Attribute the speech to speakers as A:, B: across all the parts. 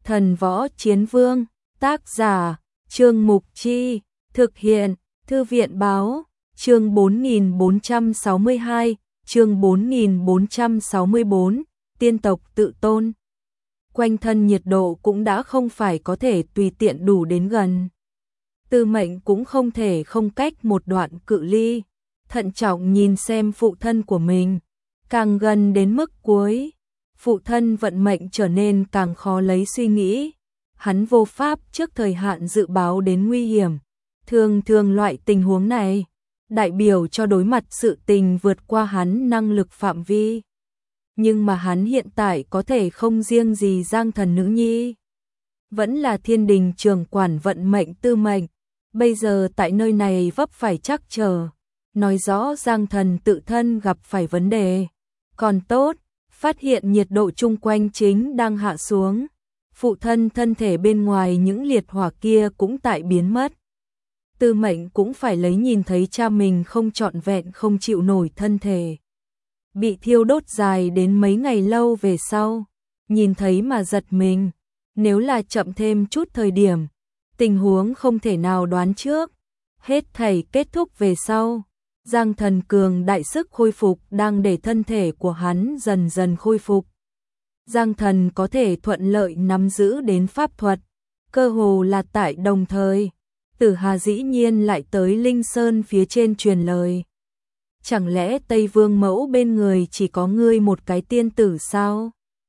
A: Thần Võ Chiến Vương, tác giả, Trương Mục Chi, thực hiện, Thư viện Báo, chương 4462, chương 4464, tiên tộc tự tôn. Quanh thân nhiệt độ cũng đã không phải có thể tùy tiện đủ đến gần. Tư Mệnh cũng không thể không cách một đoạn cự ly, thận trọng nhìn xem phụ thân của mình, càng gần đến mức cuối. Phụ thân vận mệnh trở nên càng khó lấy suy nghĩ. Hắn vô pháp trước thời hạn dự báo đến nguy hiểm. Thường thường loại tình huống này, đại biểu cho đối mặt sự tình vượt qua hắn năng lực phạm vi. Nhưng mà hắn hiện tại có thể không riêng gì Giang Thần nữ nhi. Vẫn là Thiên Đình trưởng quản vận mệnh Tư Mệnh. Bây giờ tại nơi này vấp phải trắc trở. Nói rõ Giang Thần tự thân gặp phải vấn đề. Còn tốt, phát hiện nhiệt độ chung quanh chính đang hạ xuống. Phụ thân thân thể bên ngoài những liệt hỏa kia cũng tại biến mất. Tư Mệnh cũng phải lấy nhìn thấy cha mình không trọn vẹn không chịu nổi thân thể. Bị thiêu đốt dài đến mấy ngày lâu về sau. Nhìn thấy mà giật mình. Nếu là chậm thêm chút thời điểm, tình huống không thể nào đoán trước. Hết thảy kết thúc về sau. Giang Thần cường đại sức khôi phục đang để thân thể của hắn dần dần khôi phục. Giang Thần có thể thuận lợi nắm giữ đến pháp thuật, cơ hồ là tại đồng thời. Tử Hà dĩ nhiên lại tới Linh Sơn phía trên truyền lời. Chẳng lẽ Tây Vương mẫu bên người chỉ có ngươi một cái tiên tử sao?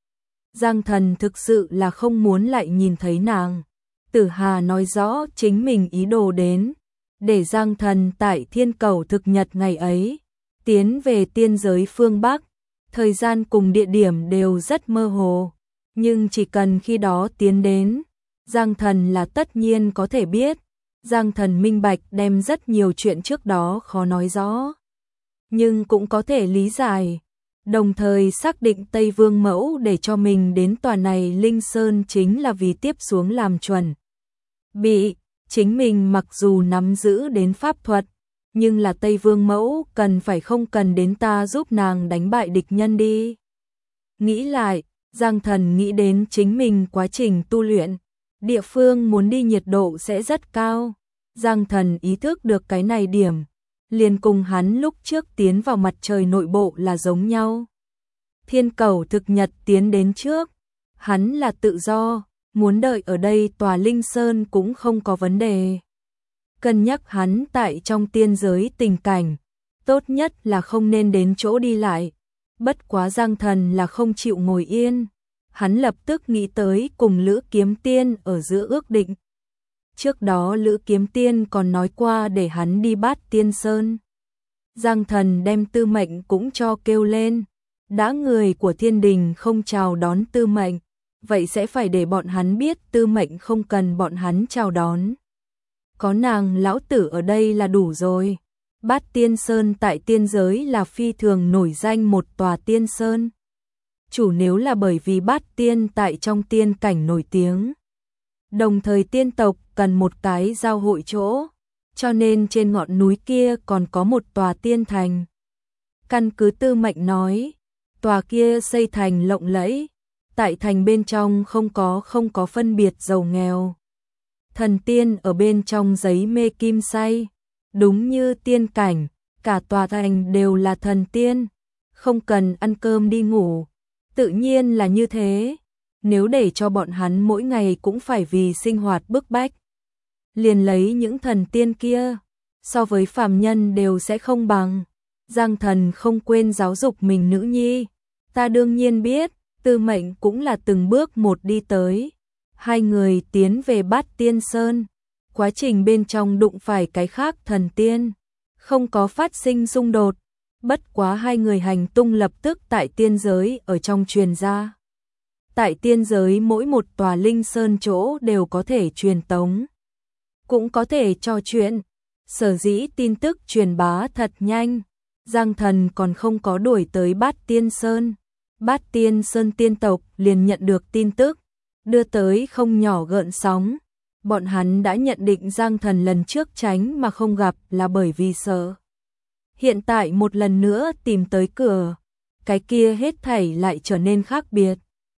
A: Giang Thần thực sự là không muốn lại nhìn thấy nàng. Tử Hà nói rõ chính mình ý đồ đến. Để Giang Thần tại Thiên Cầu thực nhật ngày ấy, tiến về tiên giới phương Bắc, thời gian cùng địa điểm đều rất mơ hồ, nhưng chỉ cần khi đó tiến đến, Giang Thần là tất nhiên có thể biết. Giang Thần minh bạch đem rất nhiều chuyện trước đó khó nói rõ, nhưng cũng có thể lý giải, đồng thời xác định Tây Vương mẫu để cho mình đến tòa này Linh Sơn chính là vì tiếp xuống làm chuẩn bị. Chính mình mặc dù nắm giữ đến pháp thuật, nhưng là Tây Vương mẫu cần phải không cần đến ta giúp nàng đánh bại địch nhân đi. Nghĩ lại, Giang Thần nghĩ đến chính mình quá trình tu luyện, địa phương muốn đi nhiệt độ sẽ rất cao. Giang Thần ý thức được cái này điểm, liền cùng hắn lúc trước tiến vào mặt trời nội bộ là giống nhau. Thiên Cầu thực nhật tiến đến trước, hắn là tự do. Muốn đợi ở đây tòa Linh Sơn cũng không có vấn đề. Cân nhắc hắn tại trong tiên giới tình cảnh, tốt nhất là không nên đến chỗ đi lại. Bất quá Giang Thần là không chịu ngồi yên. Hắn lập tức nghĩ tới cùng Lữ Kiếm Tiên ở giữa ước định. Trước đó Lữ Kiếm Tiên còn nói qua để hắn đi Bát Tiên Sơn. Giang Thần đem Tư Mệnh cũng cho kêu lên. Đã người của Thiên Đình không chào đón Tư Mệnh, vậy sẽ phải để bọn hắn biết Tư Mệnh không cần bọn hắn chào đón. Có nàng lão tử ở đây là đủ rồi. Bát Tiên Sơn tại tiên giới là phi thường nổi danh một tòa tiên sơn. Chủ nếu là bởi vì Bát Tiên tại trong tiên cảnh nổi tiếng. Đồng thời tiên tộc cần một cái giao hội chỗ, cho nên trên ngọn núi kia còn có một tòa tiên thành. Căn cứ Tư Mệnh nói, tòa kia xây thành lộng lẫy. Tại thành bên trong không có phân biệt giàu nghèo. Thần tiên ở bên trong giấy mê kim say. Đúng như tiên cảnh, cả tòa thành đều là thần tiên. Không cần ăn cơm đi ngủ. Tự nhiên là như thế. Nếu để cho bọn hắn mỗi ngày cũng phải vì sinh hoạt bức bách. Liền lấy những thần tiên kia, so với phàm nhân đều sẽ không bằng. Giang Thần không quên giáo dục mình nữ nhi. Ta đương nhiên biết. Tư Mệnh cũng là từng bước một đi tới. Hai người tiến về Bát Tiên Sơn. Quá trình bên trong đụng phải cái khác thần tiên. Không có phát sinh xung đột. Bất quá hai người hành tung lập tức tại tiên giới ở trong truyền ra. Tại tiên giới mỗi một tòa Linh Sơn chỗ đều có thể truyền tống. Cũng có thể trò chuyện. Sở dĩ tin tức truyền bá thật nhanh. Giang Thần còn không có đuổi tới Bát Tiên Sơn. Bát Tiên Sơn tiên tộc liền nhận được tin tức, đưa tới không nhỏ gợn sóng. Bọn hắn đã nhận định Giang Thần lần trước tránh mà không gặp là bởi vì sợ. Hiện tại một lần nữa tìm tới cửa, cái kia hết thảy lại trở nên khác biệt.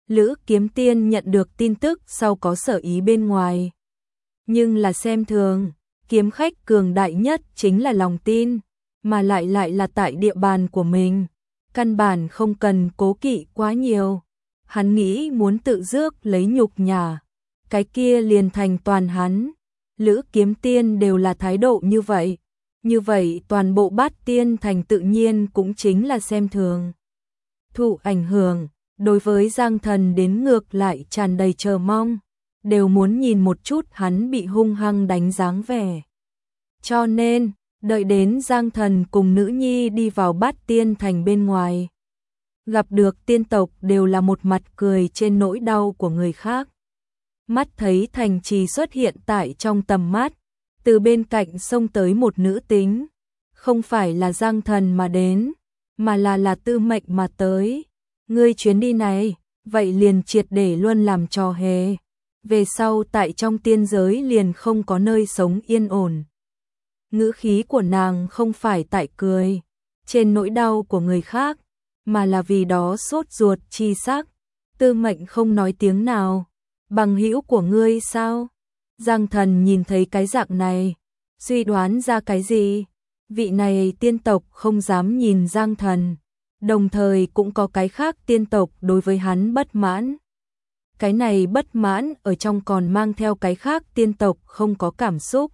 A: Lữ Kiếm Tiên nhận được tin tức sau có sở ý bên ngoài. Nhưng là xem thường, kiếm khách cường đại nhất chính là lòng tin, mà lại là tại địa bàn của mình. Căn bản không cần cố kỵ quá nhiều. Hắn nghĩ muốn tự rước lấy nhục nhã, cái kia liền thành toàn hắn. Lữ Kiếm Tiên đều là thái độ như vậy. Như vậy toàn bộ Bát Tiên Thành tự nhiên cũng chính là xem thường. Thụ ảnh hưởng, đối với Giang Thần đến ngược lại tràn đầy chờ mong, đều muốn nhìn một chút hắn bị hung hăng đánh dáng vẻ. Cho nên, đợi đến Giang Thần cùng nữ nhi đi vào Bát Tiên Thành bên ngoài, gặp được tiên tộc đều là một mặt cười trên nỗi đau của người khác. Mắt thấy thành trì xuất hiện tại trong tầm mắt, từ bên cạnh xông tới một nữ tính, không phải là Giang Thần mà đến, mà là Tư Mệnh mà tới. Ngươi chuyến đi này, vậy liền triệt để luôn làm trò hề. Về sau tại trong tiên giới liền không có nơi sống yên ổn. Ngữ khí của nàng không phải tại cười trên nỗi đau của người khác, mà là vì đó sốt ruột chi sắc. Tư Mệnh không nói tiếng nào. Bằng hữu của ngươi sao? Giang Thần nhìn thấy cái dạng này, suy đoán ra cái gì? Vị này tiên tộc không dám nhìn Giang Thần, đồng thời cũng có cái khác tiên tộc đối với hắn bất mãn. Cái này bất mãn ở trong còn mang theo cái khác tiên tộc không có cảm xúc.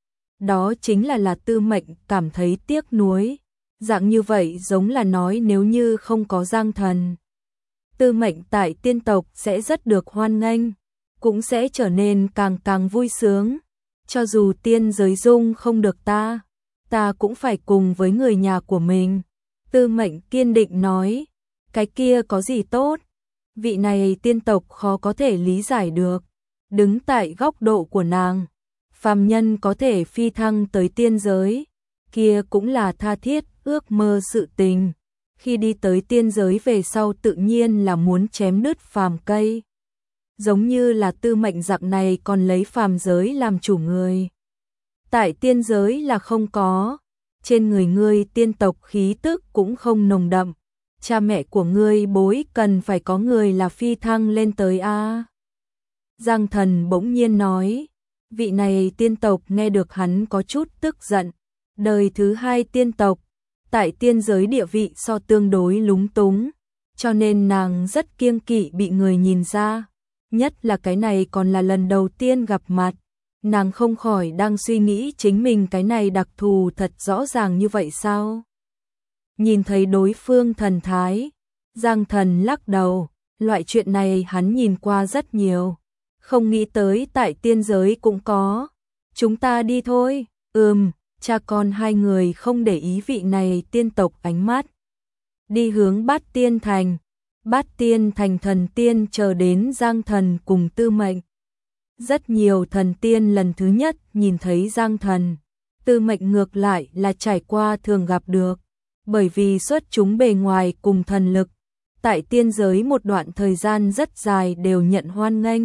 A: Đó chính là Tư Mệnh cảm thấy tiếc nuối. Dạng như vậy giống là nói nếu như không có Giang Thần, Tư Mệnh tại tiên tộc sẽ rất được hoan nghênh, cũng sẽ trở nên càng vui sướng. Cho dù tiên giới dung không được ta cũng phải cùng với người nhà của mình. Tư Mệnh kiên định nói, cái kia có gì tốt? Vị này tiên tộc khó có thể lý giải được. Đứng tại góc độ của nàng, phàm nhân có thể phi thăng tới tiên giới, kia cũng là tha thiết ước mơ sự tình. Khi đi tới tiên giới về sau tự nhiên là muốn chém đứt phàm cây. Giống như là Tư Mệnh dạng này còn lấy phàm giới làm chủ người. Tại tiên giới là không có, trên người ngươi tiên tộc khí tức cũng không nồng đậm. Cha mẹ của ngươi bối cần phải có người là phi thăng lên tới a. Giang Thần bỗng nhiên nói, vị này tiên tộc nghe được hắn có chút tức giận. Đời thứ hai tiên tộc, tại tiên giới địa vị so tương đối lúng túng, cho nên nàng rất kiêng kỵ bị người nhìn ra. Nhất là cái này còn là lần đầu tiên gặp mặt, nàng không khỏi đang suy nghĩ chính mình cái này đặc thù thật rõ ràng như vậy sao? Nhìn thấy đối phương thần thái, Giang Thần lắc đầu, loại chuyện này hắn nhìn qua rất nhiều, không nghĩ tới tại tiên giới cũng có. Chúng ta đi thôi. Cha con hai người không để ý vị này tiên tộc ánh mắt, đi hướng Bát Tiên Thành. Bát Tiên Thành thần tiên chờ đến Giang Thần cùng Tư Mệnh. Rất nhiều thần tiên lần thứ nhất nhìn thấy Giang Thần, Tư Mệnh ngược lại là trải qua thường gặp được, bởi vì xuất chúng bề ngoài cùng thần lực, tại tiên giới một đoạn thời gian rất dài đều nhận hoan nghênh.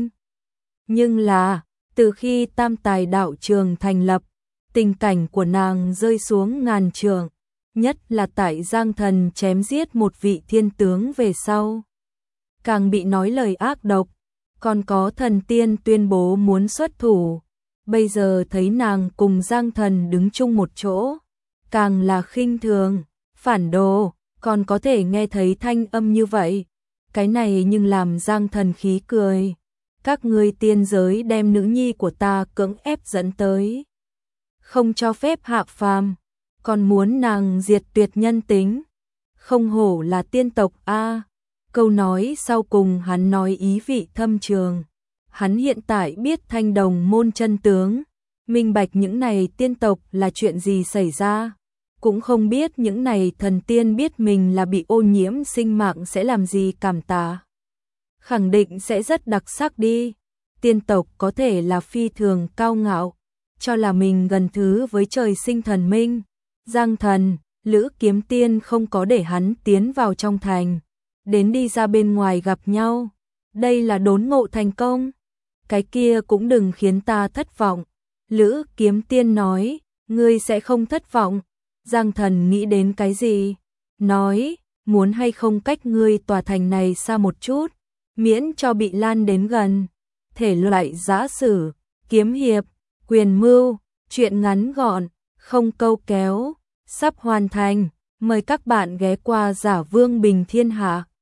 A: Nhưng là, từ khi Tam Tài đạo trường thành lập, tình cảnh của nàng rơi xuống ngàn trượng, nhất là tại Giang Thần chém giết một vị thiên tướng về sau, càng bị nói lời ác độc, còn có thần tiên tuyên bố muốn xuất thủ. Bây giờ thấy nàng cùng Giang Thần đứng chung một chỗ, càng là khinh thường, phản đồ, còn có thể nghe thấy thanh âm như vậy. Cái này nhưng làm Giang Thần khí cười. Các ngươi tiên giới đem nữ nhi của ta cưỡng ép dẫn tới, không cho phép hạ phàm, còn muốn nàng diệt tuyệt nhân tính. Không hổ là tiên tộc a. Câu nói sau cùng hắn nói ý vị thâm trường. Hắn hiện tại biết Thanh Đồng môn chân tướng, minh bạch những này tiên tộc là chuyện gì xảy ra, cũng không biết những này thần tiên biết mình là bị ô nhiễm sinh mạng sẽ làm gì cảm tạ. Khẳng định sẽ rất đặc sắc đi. Tiên tộc có thể là phi thường cao ngạo, cho là mình gần thứ với trời sinh thần minh. Giang Thần, Lữ Kiếm Tiên không có để hắn tiến vào trong thành, đến đi ra bên ngoài gặp nhau. Đây là đốn ngộ thành công. Cái kia cũng đừng khiến ta thất vọng. Lữ Kiếm Tiên nói, ngươi sẽ không thất vọng. Giang Thần nghĩ đến cái gì? Nói, muốn hay không cách ngươi tòa thành này xa một chút, miễn cho bị lan đến gần. Thể loại giã sử, kiếm hiệp, quyền mưu, truyện ngắn gọn, không câu kéo, sắp hoàn thành. Mời các bạn ghé qua Giả Vương Bình Thiên Hạ.